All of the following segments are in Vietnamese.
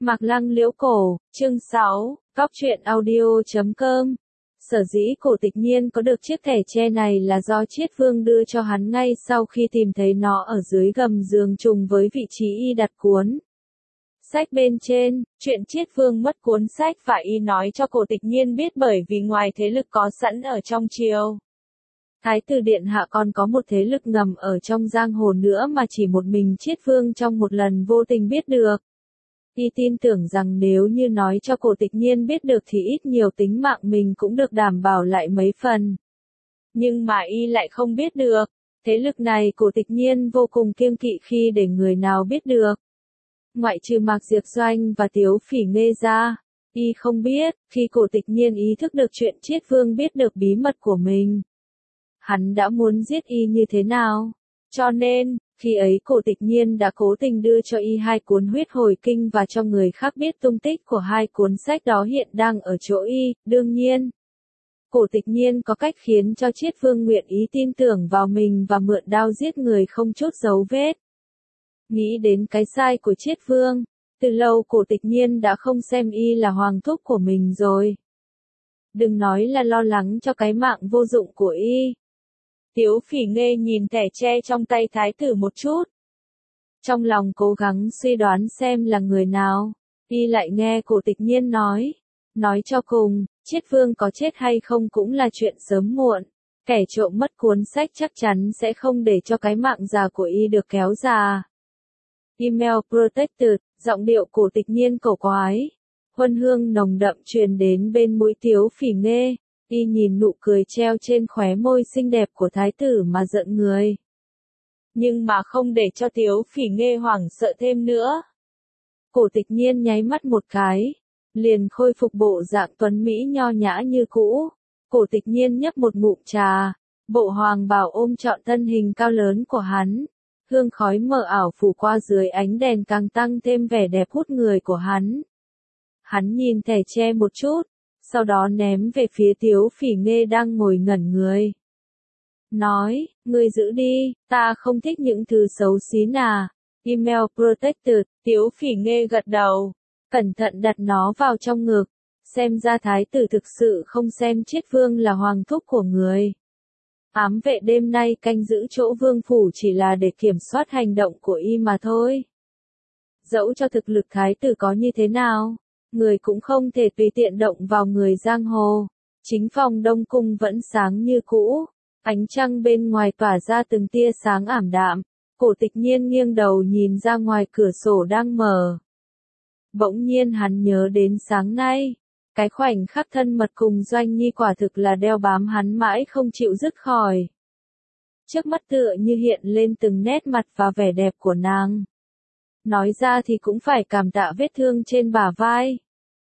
Mạc Lăng Liễu Cổ, chương 6, Góc truyện audio.com. Sở dĩ Cổ Tịch Nhiên có được chiếc thẻ tre này là do Chiết Vương đưa cho hắn ngay sau khi tìm thấy nó ở dưới gầm giường trùng với vị trí y đặt cuốn sách bên trên. Chuyện Chiết Vương mất cuốn sách và y nói cho Cổ Tịch Nhiên biết bởi vì ngoài thế lực có sẵn ở trong triều, Thái tử Điện Hạ còn có một thế lực ngầm ở trong giang hồ nữa mà chỉ một mình Chiết Vương trong một lần vô tình biết được. Y tin tưởng rằng nếu như nói cho Cổ Tịch Nhiên biết được thì ít nhiều tính mạng mình cũng được đảm bảo lại mấy phần. Nhưng mà y lại không biết được. Thế lực này Cổ Tịch Nhiên vô cùng kiêng kỵ khi để người nào biết được. Ngoại trừ Mạc Diệp Doanh và Tiếu Phỉ Nghê ra, y không biết. Khi Cổ Tịch Nhiên ý thức được chuyện Chiết Vương biết được bí mật của mình, hắn đã muốn giết y như thế nào. Cho nên, khi ấy Cổ Tịch Nhiên đã cố tình đưa cho y 2 cuốn huyết hồi kinh và cho người khác biết tung tích của 2 cuốn sách đó hiện đang ở chỗ y. Đương nhiên, Cổ Tịch Nhiên có cách khiến cho Chiết Vương nguyện ý tin tưởng vào mình và mượn đao giết người không chút dấu vết. Nghĩ đến cái sai của Chiết Vương, từ lâu Cổ Tịch Nhiên đã không xem y là hoàng thúc của mình rồi. Đừng nói là lo lắng cho cái mạng vô dụng của y. Tiếu Phỉ Nghê nhìn thẻ tre trong tay thái tử một chút. Trong lòng cố gắng suy đoán xem là người nào. Y lại nghe Cổ Tịch Nhiên nói cho cùng, Chiết Vương có chết hay không cũng là chuyện sớm muộn. Kẻ trộm mất cuốn sách chắc chắn sẽ không để cho cái mạng già của y được kéo già. Email protected, giọng điệu Cổ Tịch Nhiên cổ quái. Huân hương nồng đậm truyền đến bên mũi Tiếu Phỉ Nghê. Y nhìn nụ cười treo trên khóe môi xinh đẹp của thái tử mà giận người. Nhưng mà không để cho Tiếu Phỉ Nghê hoảng sợ thêm nữa. Cổ Tịch Nhiên nháy mắt một cái, liền khôi phục bộ dạng tuấn mỹ nho nhã như cũ. Cổ Tịch Nhiên nhấp một ngụm trà, bộ hoàng bào ôm trọn thân hình cao lớn của hắn. Hương khói mờ ảo phủ qua dưới ánh đèn càng tăng thêm vẻ đẹp hút người của hắn. Hắn nhìn thẻ tre một chút, sau đó ném về phía Tiếu Phỉ Nghê đang ngồi ngẩn người. Nói, ngươi giữ đi, ta không thích những thứ xấu xí nà. Email protected, Tiếu Phỉ Nghê gật đầu, cẩn thận đặt nó vào trong ngực. Xem ra thái tử thực sự không xem Chiết Vương là hoàng thúc của người. Ám vệ đêm nay canh giữ chỗ vương phủ chỉ là để kiểm soát hành động của y mà thôi. Dẫu cho thực lực thái tử có như thế nào, người cũng không thể tùy tiện động vào người giang hồ. Chính phòng Đông Cung vẫn sáng như cũ, ánh trăng bên ngoài tỏa ra từng tia sáng ảm đạm. Cổ Tịch Nhiên nghiêng đầu nhìn ra ngoài cửa sổ đang mở. Bỗng nhiên hắn nhớ đến sáng nay, cái khoảnh khắc thân mật cùng Doanh Nhi quả thực là đeo bám hắn mãi không chịu dứt khỏi. Trước mắt tựa như hiện lên từng nét mặt và vẻ đẹp của nàng. Nói ra thì cũng phải cảm tạ vết thương trên bả vai.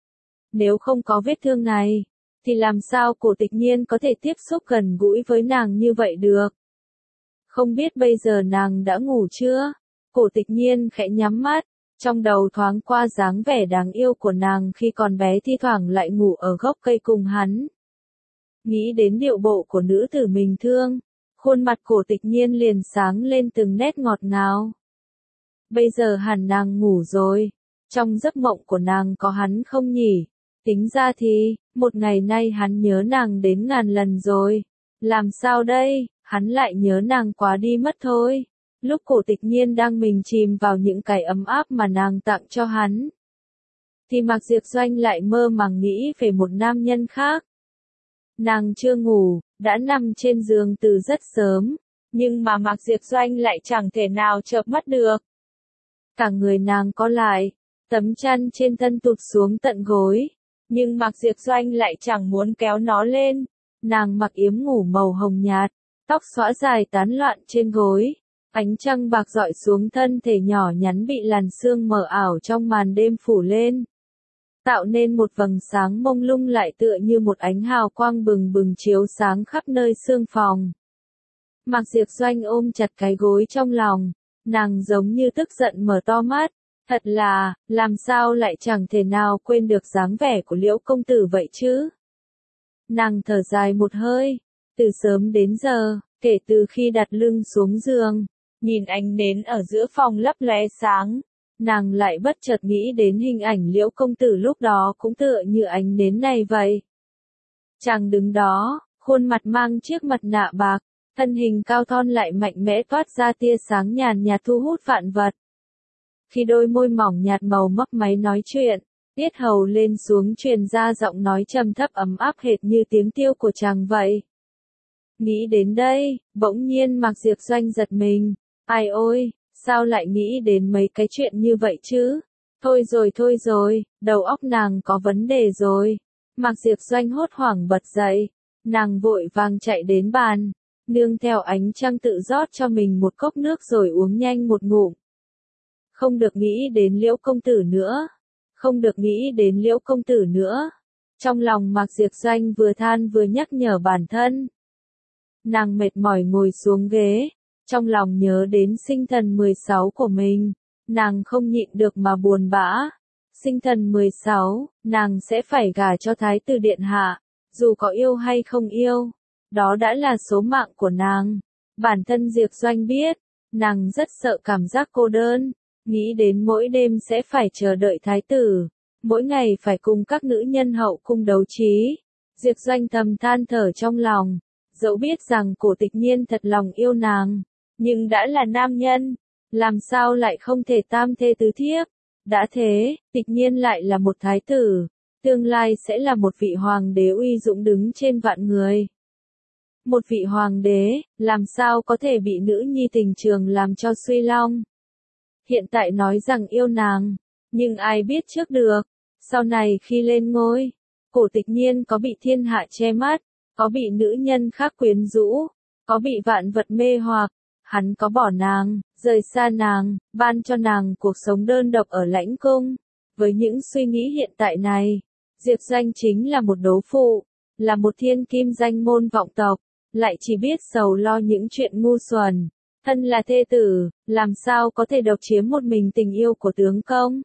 Nếu không có vết thương này, thì làm sao Cổ Tịch Nhiên có thể tiếp xúc gần gũi với nàng như vậy được? Không biết bây giờ nàng đã ngủ chưa? Cổ Tịch Nhiên khẽ nhắm mắt, trong đầu thoáng qua dáng vẻ đáng yêu của nàng khi còn bé thi thoảng lại ngủ ở gốc cây cùng hắn. Nghĩ đến điệu bộ của nữ tử mình thương, khuôn mặt Cổ Tịch Nhiên liền sáng lên từng nét ngọt ngào. Bây giờ hẳn nàng ngủ rồi, trong giấc mộng của nàng có hắn không nhỉ? Tính ra thì, một ngày nay hắn nhớ nàng đến ngàn lần rồi. Làm sao đây, hắn lại nhớ nàng quá đi mất thôi. Lúc Cổ Tịch Nhiên đang mình chìm vào những cái ấm áp mà nàng tặng cho hắn, thì Mạc Diệp Doanh lại mơ màng nghĩ về một nam nhân khác. Nàng chưa ngủ, đã nằm trên giường từ rất sớm, nhưng mà Mạc Diệp Doanh lại chẳng thể nào chợp mắt được. Cả người nàng co lại, tấm chăn trên thân tụt xuống tận gối, nhưng Mạc Diệp Doanh lại chẳng muốn kéo nó lên. Nàng mặc yếm ngủ màu hồng nhạt, tóc xõa dài tán loạn trên gối, ánh trăng bạc rọi xuống thân thể nhỏ nhắn bị làn sương mờ ảo trong màn đêm phủ lên, tạo nên một vầng sáng mông lung lại tựa như một ánh hào quang bừng bừng chiếu sáng khắp nơi xương phòng. Mạc Diệp Doanh ôm chặt cái gối trong lòng, nàng giống như tức giận mở to mắt. Thật là, làm sao lại chẳng thể nào quên được dáng vẻ của Liễu công tử vậy chứ? Nàng thở dài một hơi, từ sớm đến giờ, kể từ khi đặt lưng xuống giường, nhìn ánh nến ở giữa phòng lấp lóe sáng, nàng lại bất chợt nghĩ đến hình ảnh Liễu công tử lúc đó cũng tựa như ánh nến này vậy. Chàng đứng đó, khuôn mặt mang chiếc mặt nạ bạc, thân hình cao thon lại mạnh mẽ toát ra tia sáng nhàn nhạt thu hút vạn vật. Khi đôi môi mỏng nhạt màu mấp máy nói chuyện, yết hầu lên xuống truyền ra giọng nói trầm thấp ấm áp hệt như tiếng tiêu của chàng vậy. Nghĩ đến đây, bỗng nhiên Mạc Diệp Doanh giật mình. Ai ôi, sao lại nghĩ đến mấy cái chuyện như vậy chứ? Thôi rồi, đầu óc nàng có vấn đề rồi. Mạc Diệp Doanh hốt hoảng bật dậy. Nàng vội vàng chạy đến bàn, nương theo ánh trăng tự rót cho mình một cốc nước rồi uống nhanh một ngụm. Không được nghĩ đến Liễu công tử nữa. Không được nghĩ đến Liễu công tử nữa. Trong lòng Mạc Diệp Doanh vừa than vừa nhắc nhở bản thân. Nàng mệt mỏi ngồi xuống ghế, trong lòng nhớ đến sinh thần 16 của mình, nàng không nhịn được mà buồn bã. Sinh thần 16, nàng sẽ phải gả cho Thái tử điện hạ, dù có yêu hay không yêu, đó đã là số mạng của nàng. Bản thân Diệp Doanh biết, nàng rất sợ cảm giác cô đơn, nghĩ đến mỗi đêm sẽ phải chờ đợi Thái tử, mỗi ngày phải cùng các nữ nhân hậu cung đấu trí. Diệp Doanh thầm than thở trong lòng. Dẫu biết rằng Cổ Tịch Nhiên thật lòng yêu nàng, nhưng đã là nam nhân, làm sao lại không thể tam thê tứ thiếp. Đã thế, Tịch Nhiên lại là một thái tử, tương lai sẽ là một vị hoàng đế uy dũng đứng trên vạn người. Một vị hoàng đế, làm sao có thể bị nữ nhi tình trường làm cho suy long. Hiện tại nói rằng yêu nàng, nhưng ai biết trước được, sau này khi lên ngôi, Cổ Tịch Nhiên có bị thiên hạ che mắt, có bị nữ nhân khác quyến rũ, có bị vạn vật mê hoặc, hắn có bỏ nàng, rời xa nàng, ban cho nàng cuộc sống đơn độc ở lãnh cung. Với những suy nghĩ hiện tại này, Diệp Doanh chính là một đố phụ, là một thiên kim danh môn vọng tộc, lại chỉ biết sầu lo những chuyện ngu xuẩn. Thân là thê tử, làm sao có thể độc chiếm một mình tình yêu của tướng công?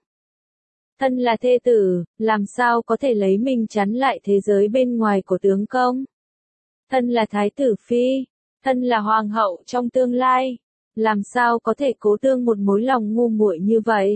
Thân là thê tử, làm sao có thể lấy mình chắn lại thế giới bên ngoài của tướng công? Thân là thái tử phi, thân là hoàng hậu trong tương lai, làm sao có thể cố tương một mối lòng ngu muội như vậy?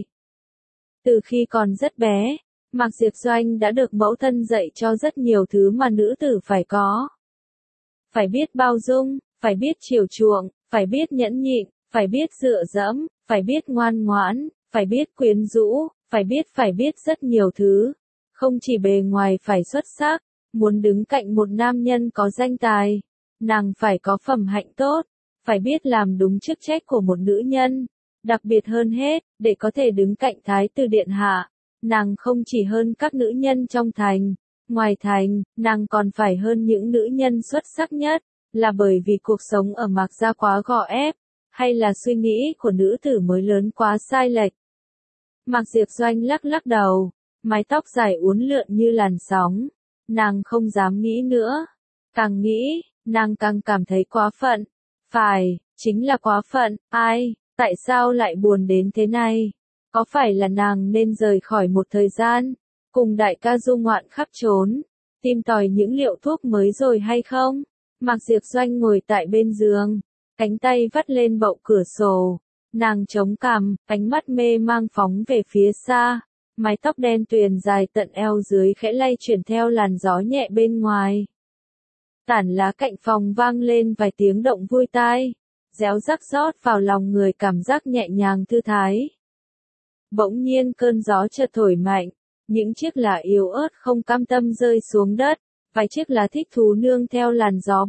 Từ khi còn rất bé, Mạc Diệp Doanh đã được mẫu thân dạy cho rất nhiều thứ mà nữ tử phải có. Phải biết bao dung, phải biết chiều chuộng, phải biết nhẫn nhịn, phải biết dựa dẫm, phải biết ngoan ngoãn, phải biết quyến rũ, phải biết rất nhiều thứ. Không chỉ bề ngoài phải xuất sắc, muốn đứng cạnh một nam nhân có danh tài, nàng phải có phẩm hạnh tốt, phải biết làm đúng chức trách của một nữ nhân. Đặc biệt hơn hết, để có thể đứng cạnh Thái tử điện hạ, nàng không chỉ hơn các nữ nhân trong thành, ngoài thành, nàng còn phải hơn những nữ nhân xuất sắc nhất, là bởi vì cuộc sống ở Mạc Gia quá gò ép, hay là suy nghĩ của nữ tử mới lớn quá sai lệch. Mạc Diệp Doanh lắc lắc đầu, mái tóc dài uốn lượn như làn sóng, nàng không dám nghĩ nữa, càng nghĩ, nàng càng cảm thấy quá phận, phải, chính là quá phận, ai, tại sao lại buồn đến thế này? Có phải là nàng nên rời khỏi một thời gian, cùng đại ca du ngoạn khắp trốn, tìm tòi những liệu thuốc mới rồi hay không? Mạc Diệp Doanh ngồi tại bên giường, cánh tay vắt lên bậu cửa sổ, nàng chống cằm, ánh mắt mê mang phóng về phía xa, mái tóc đen tuyền dài tận eo dưới khẽ lay chuyển theo làn gió nhẹ bên ngoài. Tản lá cạnh phòng vang lên vài tiếng động vui tai, réo rắc rót vào lòng người cảm giác nhẹ nhàng thư thái. Bỗng nhiên cơn gió chợt thổi mạnh, những chiếc lá yếu ớt không cam tâm rơi xuống đất, vài chiếc lá thích thú nương theo làn gió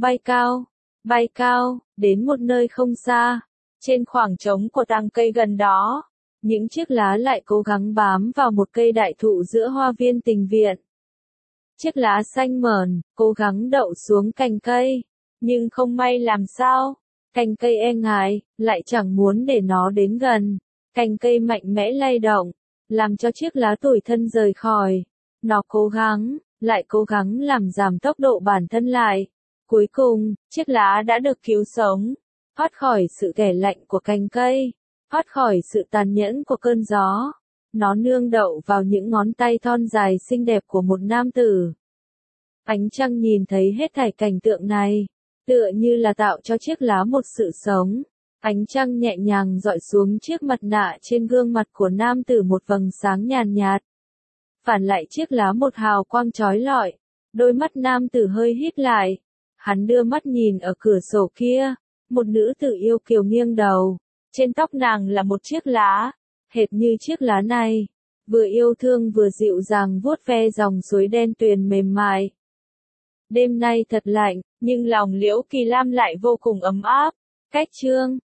bay cao, đến một nơi không xa, trên khoảng trống của tàng cây gần đó, những chiếc lá lại cố gắng bám vào một cây đại thụ giữa hoa viên Tình Viện. Chiếc lá xanh mởn, cố gắng đậu xuống cành cây, nhưng không may làm sao, cành cây e ngại, lại chẳng muốn để nó đến gần, cành cây mạnh mẽ lay động, làm cho chiếc lá tủi thân rời khỏi, nó lại cố gắng làm giảm tốc độ bản thân lại, cuối cùng, chiếc lá đã được cứu sống, thoát khỏi sự ghẻ lạnh của cành cây, thoát khỏi sự tàn nhẫn của cơn gió. Nó nương đậu vào những ngón tay thon dài xinh đẹp của một nam tử. Ánh trăng nhìn thấy hết thảy cảnh tượng này, tựa như là tạo cho chiếc lá một sự sống. Ánh trăng nhẹ nhàng dọi xuống chiếc mặt nạ trên gương mặt của nam tử một vầng sáng nhàn nhạt. Phản lại chiếc lá một hào quang chói lọi. Đôi mắt nam tử hơi híp lại. Hắn đưa mắt nhìn ở cửa sổ kia. Một nữ tử yêu kiều nghiêng đầu. Trên tóc nàng là một chiếc lá. Hệt như chiếc lá này. Vừa yêu thương vừa dịu dàng vuốt ve dòng suối đen tuyền mềm mại. Đêm nay thật lạnh, nhưng lòng Liễu Kỳ Lam lại vô cùng ấm áp. Cách chương